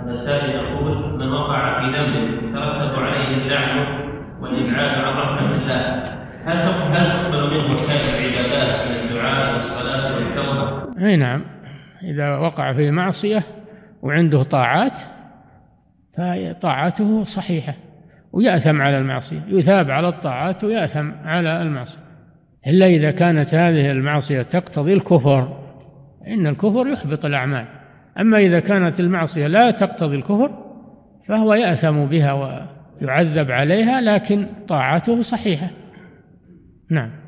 هذا سائل يقول: من وقع في ذنب ترتب عليه اللعن والإبعاد عن رحمة الله، هل تقبل منه سائر العبادات من الدعاء والصلاة والتوبة؟ أي نعم، إذا وقع في معصية وعنده طاعات فطاعته صحيحة ويأثم على المعصية، يثاب على الطاعات ويأثم على المعصية، إلا إذا كانت هذه المعصية تقتضي الكفر، إن الكفر يحبط الأعمال. أما إذا كانت المعصية لا تقتضي الكفر فهو يأثم بها ويعذب عليها، لكن طاعته صحيحة. نعم.